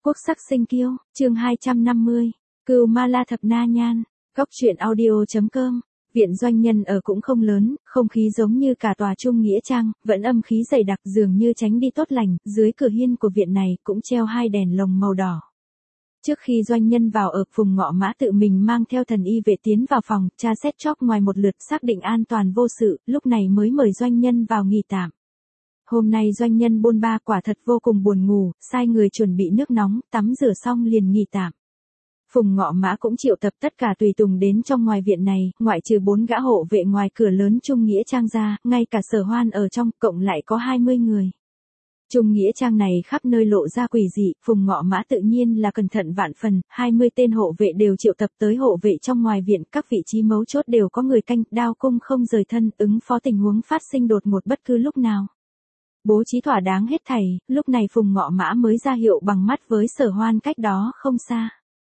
Quốc sắc sinh kiêu, chương 250, Cừu Ma La Thập Na Nhan, Góc truyện audio.com. Viện doanh nhân ở cũng không lớn, không khí giống như cả tòa Trung Nghĩa Trang, vẫn âm khí dày đặc dường như tránh đi tốt lành, dưới cửa hiên của viện này cũng treo hai đèn lồng màu đỏ. Trước khi doanh nhân vào ở, Phùng Ngọ Mã tự mình mang theo thần y vệ tiến vào phòng, tra xét chóp ngoài một lượt xác định an toàn vô sự, lúc này mới mời doanh nhân vào nghỉ tạm. Hôm nay doanh nhân bôn ba quả thật vô cùng buồn ngủ, sai người chuẩn bị nước nóng, tắm rửa xong liền nghỉ tạm. Phùng Ngọ Mã cũng triệu tập tất cả tùy tùng đến trong ngoài viện này, ngoại trừ 4 gã hộ vệ ngoài cửa lớn Trung Nghĩa Trang ra, ngay cả Sở Hoan ở trong, cộng lại có 20 người. Trung Nghĩa Trang này khắp nơi lộ ra quỷ dị, Phùng Ngọ Mã tự nhiên là cẩn thận vạn phần, 20 tên hộ vệ đều triệu tập tới hộ vệ trong ngoài viện, các vị trí mấu chốt đều có người canh, đao cung không rời thân, ứng phó tình huống phát sinh đột ngột bất cứ lúc nào. Bố trí thỏa đáng hết thảy, lúc này Phùng Ngọ Mã mới ra hiệu bằng mắt với Sở Hoan cách đó không xa.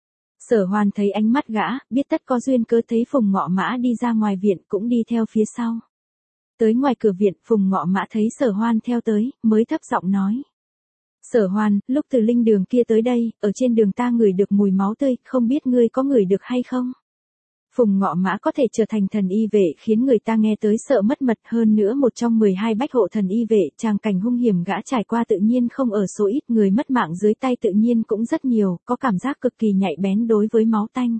Sở Hoan thấy ánh mắt gã, biết tất có duyên cớ, thấy Phùng Ngọ Mã đi ra ngoài viện cũng đi theo phía sau. Tới ngoài cửa viện, Phùng Ngọ Mã thấy Sở Hoan theo tới, mới thấp giọng nói. Sở Hoan, lúc từ linh đường kia tới đây, ở trên đường ta ngửi được mùi máu tươi, không biết ngươi có ngửi được hay không? Phùng Ngọ Mã có thể trở thành thần y vệ khiến người ta nghe tới sợ mất mật, hơn nữa một trong 12 bách hộ thần y vệ, tràng cảnh hung hiểm gã trải qua tự nhiên không ở số ít, người mất mạng dưới tay tự nhiên cũng rất nhiều, có cảm giác cực kỳ nhạy bén đối với máu tanh.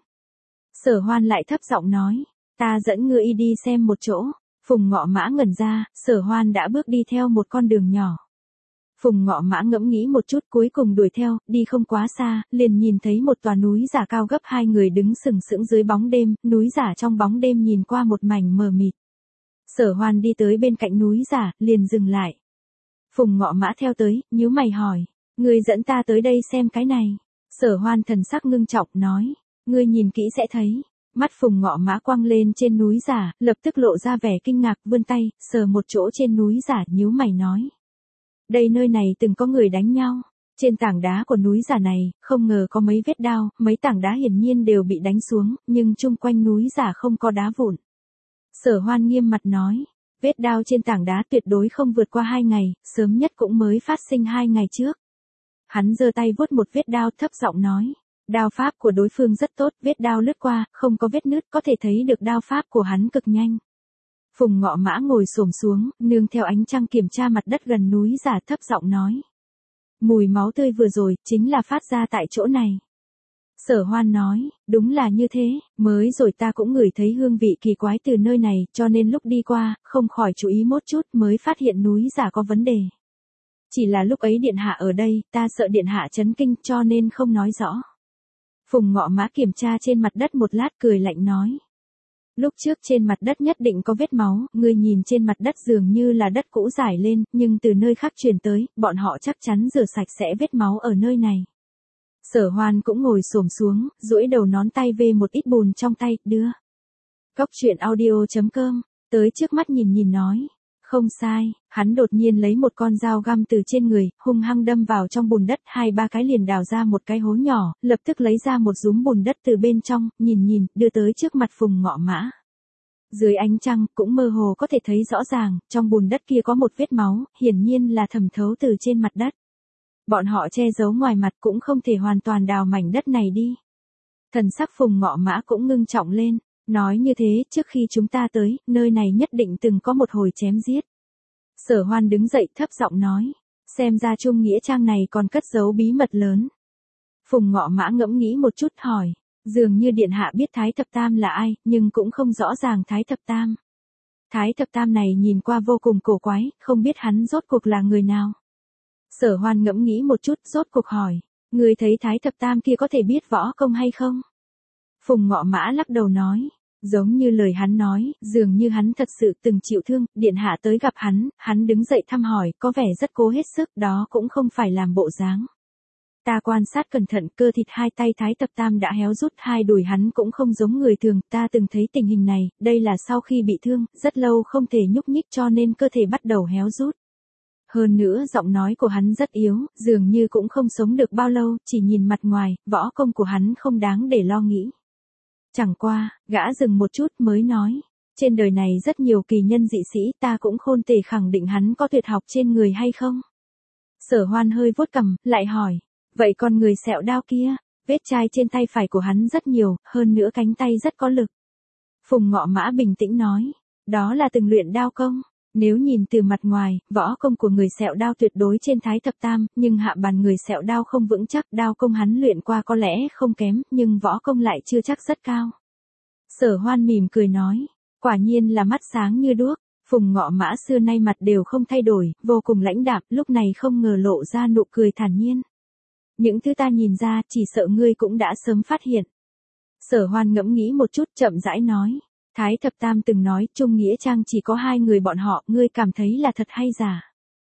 Sở Hoan lại thấp giọng nói, ta dẫn ngươi đi xem một chỗ. Phùng Ngọ Mã ngẩn ra, Sở Hoan đã bước đi theo một con đường nhỏ. Phùng Ngọ Mã ngẫm nghĩ một chút cuối cùng đuổi theo, đi không quá xa, liền nhìn thấy một tòa núi giả cao gấp 2 người đứng sừng sững dưới bóng đêm, núi giả trong bóng đêm nhìn qua một mảnh mờ mịt. Sở Hoan đi tới bên cạnh núi giả, liền dừng lại. Phùng Ngọ Mã theo tới, nhíu mày hỏi, ngươi dẫn ta tới đây xem cái này. Sở Hoan thần sắc ngưng trọng nói, ngươi nhìn kỹ sẽ thấy. Mắt Phùng Ngọ Mã quăng lên trên núi giả, lập tức lộ ra vẻ kinh ngạc, vươn tay, sờ một chỗ trên núi giả, nhíu mày nói. Đây nơi này từng có người đánh nhau. Trên tảng đá của núi giả này, không ngờ có mấy vết đao, mấy tảng đá hiển nhiên đều bị đánh xuống, nhưng chung quanh núi giả không có đá vụn. Sở Hoan nghiêm mặt nói, vết đao trên tảng đá tuyệt đối không vượt qua 2 ngày, sớm nhất cũng mới phát sinh 2 ngày trước. Hắn giơ tay vuốt một vết đao, thấp giọng nói. Đao pháp của đối phương rất tốt, vết đao lướt qua, không có vết nứt, có thể thấy được đao pháp của hắn cực nhanh. Phùng Ngọ Mã ngồi xổm xuống, nương theo ánh trăng kiểm tra mặt đất gần núi giả, thấp giọng nói. Mùi máu tươi vừa rồi, chính là phát ra tại chỗ này. Sở Hoan nói, đúng là như thế, mới rồi ta cũng ngửi thấy hương vị kỳ quái từ nơi này, cho nên lúc đi qua, không khỏi chú ý một chút mới phát hiện núi giả có vấn đề. Chỉ là lúc ấy điện hạ ở đây, ta sợ điện hạ chấn kinh cho nên không nói rõ. Phùng Ngọ Mã kiểm tra trên mặt đất một lát, cười lạnh nói. Lúc trước trên mặt đất nhất định có vết máu, ngươi nhìn trên mặt đất dường như là đất cũ rải lên, nhưng từ nơi khác truyền tới, bọn họ chắc chắn rửa sạch sẽ vết máu ở nơi này. Sở Hoan cũng ngồi xổm xuống, duỗi đầu nón tay về một ít bùn trong tay, đưa. Góc truyện audio.com, tới trước mắt nhìn nói. Không sai, hắn đột nhiên lấy một con dao găm từ trên người, hung hăng đâm vào trong bùn đất, 2-3 cái liền đào ra một cái hố nhỏ, lập tức lấy ra một dúm bùn đất từ bên trong, nhìn, đưa tới trước mặt Phùng Ngọ Mã. Dưới ánh trăng, cũng mơ hồ có thể thấy rõ ràng, trong bùn đất kia có một vết máu, hiển nhiên là thẩm thấu từ trên mặt đất. Bọn họ che giấu ngoài mặt cũng không thể hoàn toàn đào mảnh đất này đi. Thần sắc Phùng Ngọ Mã cũng ngưng trọng lên. Nói như thế, trước khi chúng ta tới, nơi này nhất định từng có một hồi chém giết. Sở Hoan đứng dậy thấp giọng nói, xem ra Trung Nghĩa Trang này còn cất giấu bí mật lớn. Phùng Ngọ Mã ngẫm nghĩ một chút hỏi, dường như điện hạ biết Thái Thập Tam là ai, nhưng cũng không rõ ràng Thái Thập Tam. Thái Thập Tam này nhìn qua vô cùng cổ quái, không biết hắn rốt cuộc là người nào. Sở Hoan ngẫm nghĩ một chút, rốt cuộc hỏi, người thấy Thái Thập Tam kia có thể biết võ công hay không? Phùng Ngọ Mã lắc đầu nói, giống như lời hắn nói, dường như hắn thật sự từng chịu thương, điện hạ tới gặp hắn đứng dậy thăm hỏi, có vẻ rất cố hết sức, đó cũng không phải làm bộ dáng. Ta quan sát cẩn thận, cơ thịt 2 tay Thái Thập Tam đã héo rút, 2 đùi hắn cũng không giống người thường, ta từng thấy tình hình này, đây là sau khi bị thương, rất lâu không thể nhúc nhích cho nên cơ thể bắt đầu héo rút. Hơn nữa giọng nói của hắn rất yếu, dường như cũng không sống được bao lâu, chỉ nhìn mặt ngoài, võ công của hắn không đáng để lo nghĩ. Chẳng qua, gã dừng một chút mới nói, trên đời này rất nhiều kỳ nhân dị sĩ, ta cũng không thể khẳng định hắn có tuyệt học trên người hay không. Sở Hoan hơi vuốt cằm, lại hỏi, Vậy còn người sẹo đao kia, vết chai trên tay phải của hắn rất nhiều, hơn nữa cánh tay rất có lực. Phùng Ngọ Mã bình tĩnh nói, đó là từng luyện đao công. Nếu nhìn từ mặt ngoài, võ công của người sẹo đao tuyệt đối trên Thái Thập Tam, nhưng hạ bàn người sẹo đao không vững chắc, đao công hắn luyện qua có lẽ không kém, nhưng võ công lại chưa chắc rất cao. Sở Hoan mỉm cười nói, quả nhiên là mắt sáng như đuốc. Phùng Ngọ Mã xưa nay mặt đều không thay đổi, vô cùng lãnh đạm, lúc này không ngờ lộ ra nụ cười thản nhiên. Những thứ ta nhìn ra, chỉ sợ ngươi cũng đã sớm phát hiện. Sở Hoan ngẫm nghĩ một chút, chậm rãi nói, Thái Thập Tam từng nói, Trung Nghĩa Trang chỉ có 2 người bọn họ, ngươi cảm thấy là thật hay giả?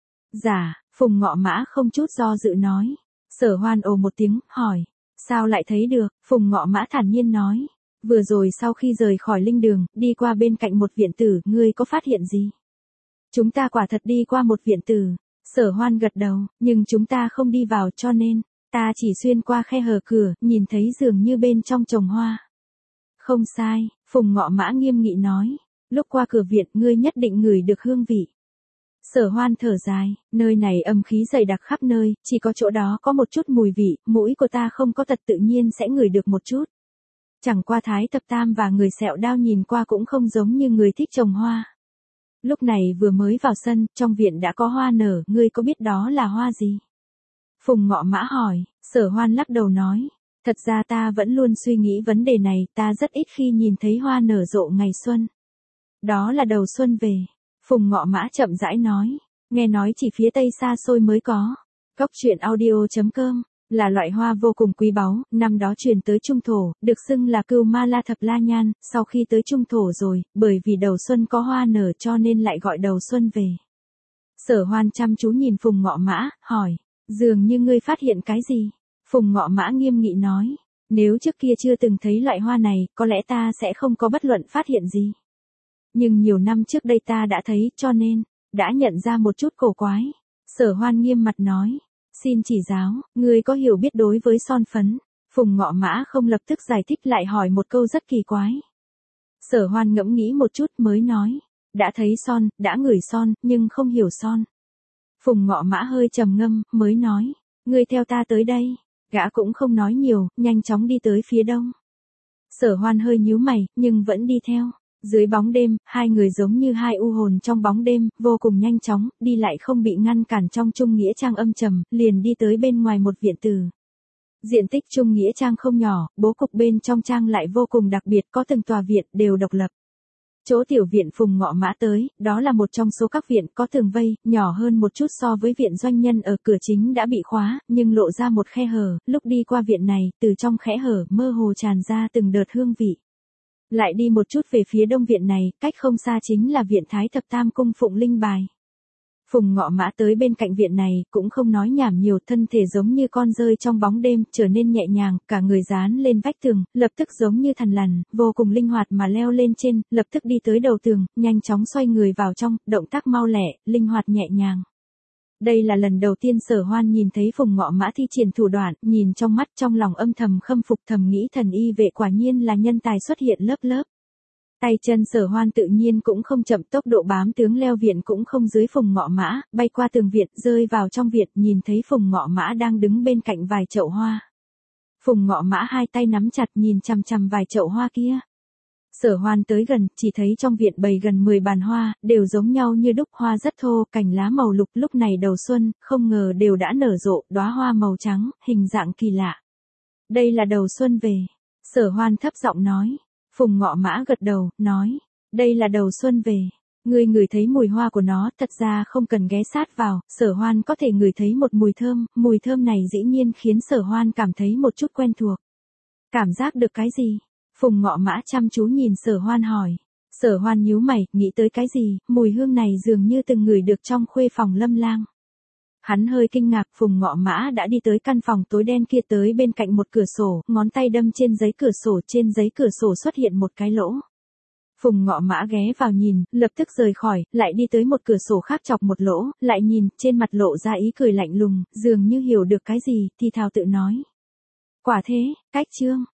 Giả, Phùng Ngọ Mã không chút do dự nói. Sở Hoan ồ một tiếng, hỏi, sao lại thấy được? Phùng Ngọ Mã thản nhiên nói, vừa rồi sau khi rời khỏi linh đường, đi qua bên cạnh một viện tử, ngươi có phát hiện gì? Chúng ta quả thật đi qua một viện tử. Sở Hoan gật đầu, nhưng chúng ta không đi vào cho nên, ta chỉ xuyên qua khe hở cửa, nhìn thấy dường như bên trong trồng hoa. Không sai, Phùng Ngọ Mã nghiêm nghị nói, lúc qua cửa viện ngươi nhất định ngửi được hương vị. Sở Hoan thở dài, nơi này âm khí dày đặc khắp nơi, chỉ có chỗ đó có một chút mùi vị, mũi của ta không có tật tự nhiên sẽ ngửi được một chút. Chẳng qua Thái Thập Tam và người sẹo đao nhìn qua cũng không giống như người thích trồng hoa. Lúc này vừa mới vào sân, trong viện đã có hoa nở, ngươi có biết đó là hoa gì? Phùng Ngọ Mã hỏi, Sở Hoan lắc đầu nói, thật ra ta vẫn luôn suy nghĩ vấn đề này, ta rất ít khi nhìn thấy hoa nở rộ ngày xuân. Đó là đầu xuân về. Phùng Ngọ Mã chậm rãi nói, nghe nói chỉ phía tây xa xôi mới có. Cốc truyện audio.com là loại hoa vô cùng quý báu, năm đó truyền tới Trung Thổ, được xưng là Cưu Ma La Thập La Nhan, sau khi tới Trung Thổ rồi, bởi vì đầu xuân có hoa nở cho nên lại gọi đầu xuân về. Sở Hoan chăm chú nhìn Phùng Ngọ Mã, hỏi, dường như ngươi phát hiện cái gì? Phùng Ngọ Mã nghiêm nghị nói, nếu trước kia chưa từng thấy loại hoa này, có lẽ ta sẽ không có bất luận phát hiện gì. Nhưng nhiều năm trước đây ta đã thấy, cho nên, đã nhận ra một chút cổ quái. Sở Hoan nghiêm mặt nói, xin chỉ giáo, ngươi có hiểu biết đối với son phấn? Phùng Ngọ Mã không lập tức giải thích lại hỏi một câu rất kỳ quái. Sở Hoan ngẫm nghĩ một chút mới nói, đã thấy son, đã ngửi son, nhưng không hiểu son. Phùng Ngọ Mã hơi trầm ngâm, mới nói, ngươi theo ta tới đây. Gã cũng không nói nhiều, nhanh chóng đi tới phía đông. Sở Hoan hơi nhíu mày, nhưng vẫn đi theo. Dưới bóng đêm, 2 người giống như 2 u hồn trong bóng đêm, vô cùng nhanh chóng, đi lại không bị ngăn cản trong Trung Nghĩa Trang âm trầm, liền đi tới bên ngoài một viện tử. Diện tích Trung Nghĩa Trang không nhỏ, bố cục bên trong trang lại vô cùng đặc biệt, có từng tòa viện đều độc lập. Chỗ tiểu viện Phùng Ngọ Mã tới, đó là một trong số các viện có tường vây, nhỏ hơn một chút so với viện doanh nhân ở cửa chính đã bị khóa, nhưng lộ ra một khe hở, lúc đi qua viện này, từ trong khe hở mơ hồ tràn ra từng đợt hương vị. Lại đi một chút về phía đông viện này, cách không xa chính là viện Thái Thập Tam cung phụng linh bài. Phùng Ngọ Mã tới bên cạnh viện này, cũng không nói nhảm nhiều, thân thể giống như con rơi trong bóng đêm, trở nên nhẹ nhàng, cả người dán lên vách tường, lập tức giống như thần lằn, vô cùng linh hoạt mà leo lên trên, lập tức đi tới đầu tường, nhanh chóng xoay người vào trong, động tác mau lẹ, linh hoạt nhẹ nhàng. Đây là lần đầu tiên Sở Hoan nhìn thấy Phùng Ngọ Mã thi triển thủ đoạn, nhìn trong mắt trong lòng âm thầm khâm phục, thầm nghĩ thần y vệ quả nhiên là nhân tài xuất hiện lớp lớp. Tay chân Sở Hoan tự nhiên cũng không chậm, tốc độ bám tướng leo viện cũng không dưới Phùng Ngọ Mã, bay qua tường viện, rơi vào trong viện, nhìn thấy Phùng Ngọ Mã đang đứng bên cạnh vài chậu hoa. Phùng Ngọ Mã 2 tay nắm chặt nhìn chằm chằm vài chậu hoa kia. Sở Hoan tới gần, chỉ thấy trong viện bày gần 10 bàn hoa, đều giống nhau như đúc, hoa rất thô, cành lá màu lục, lúc này đầu xuân, không ngờ đều đã nở rộ, đóa hoa màu trắng, hình dạng kỳ lạ. Đây là đầu xuân về. Sở Hoan thấp giọng nói. Phùng Ngọ Mã gật đầu, nói, đây là đầu xuân về. Ngươi ngửi thấy mùi hoa của nó, thật ra không cần ghé sát vào, Sở Hoan có thể ngửi thấy một mùi thơm này dĩ nhiên khiến Sở Hoan cảm thấy một chút quen thuộc. Cảm giác được cái gì? Phùng Ngọ Mã chăm chú nhìn Sở Hoan hỏi. Sở Hoan nhíu mày, nghĩ tới cái gì, mùi hương này dường như từng ngửi được trong khuê phòng Lâm Lang. Hắn hơi kinh ngạc, Phùng Ngọ Mã đã đi tới căn phòng tối đen kia, tới bên cạnh một cửa sổ, ngón tay đâm trên giấy cửa sổ, trên giấy cửa sổ xuất hiện một cái lỗ. Phùng Ngọ Mã ghé vào nhìn, lập tức rời khỏi, lại đi tới một cửa sổ khác chọc một lỗ, lại nhìn, trên mặt lộ ra ý cười lạnh lùng, dường như hiểu được cái gì, thì thào tự nói. Quả thế, cách chương.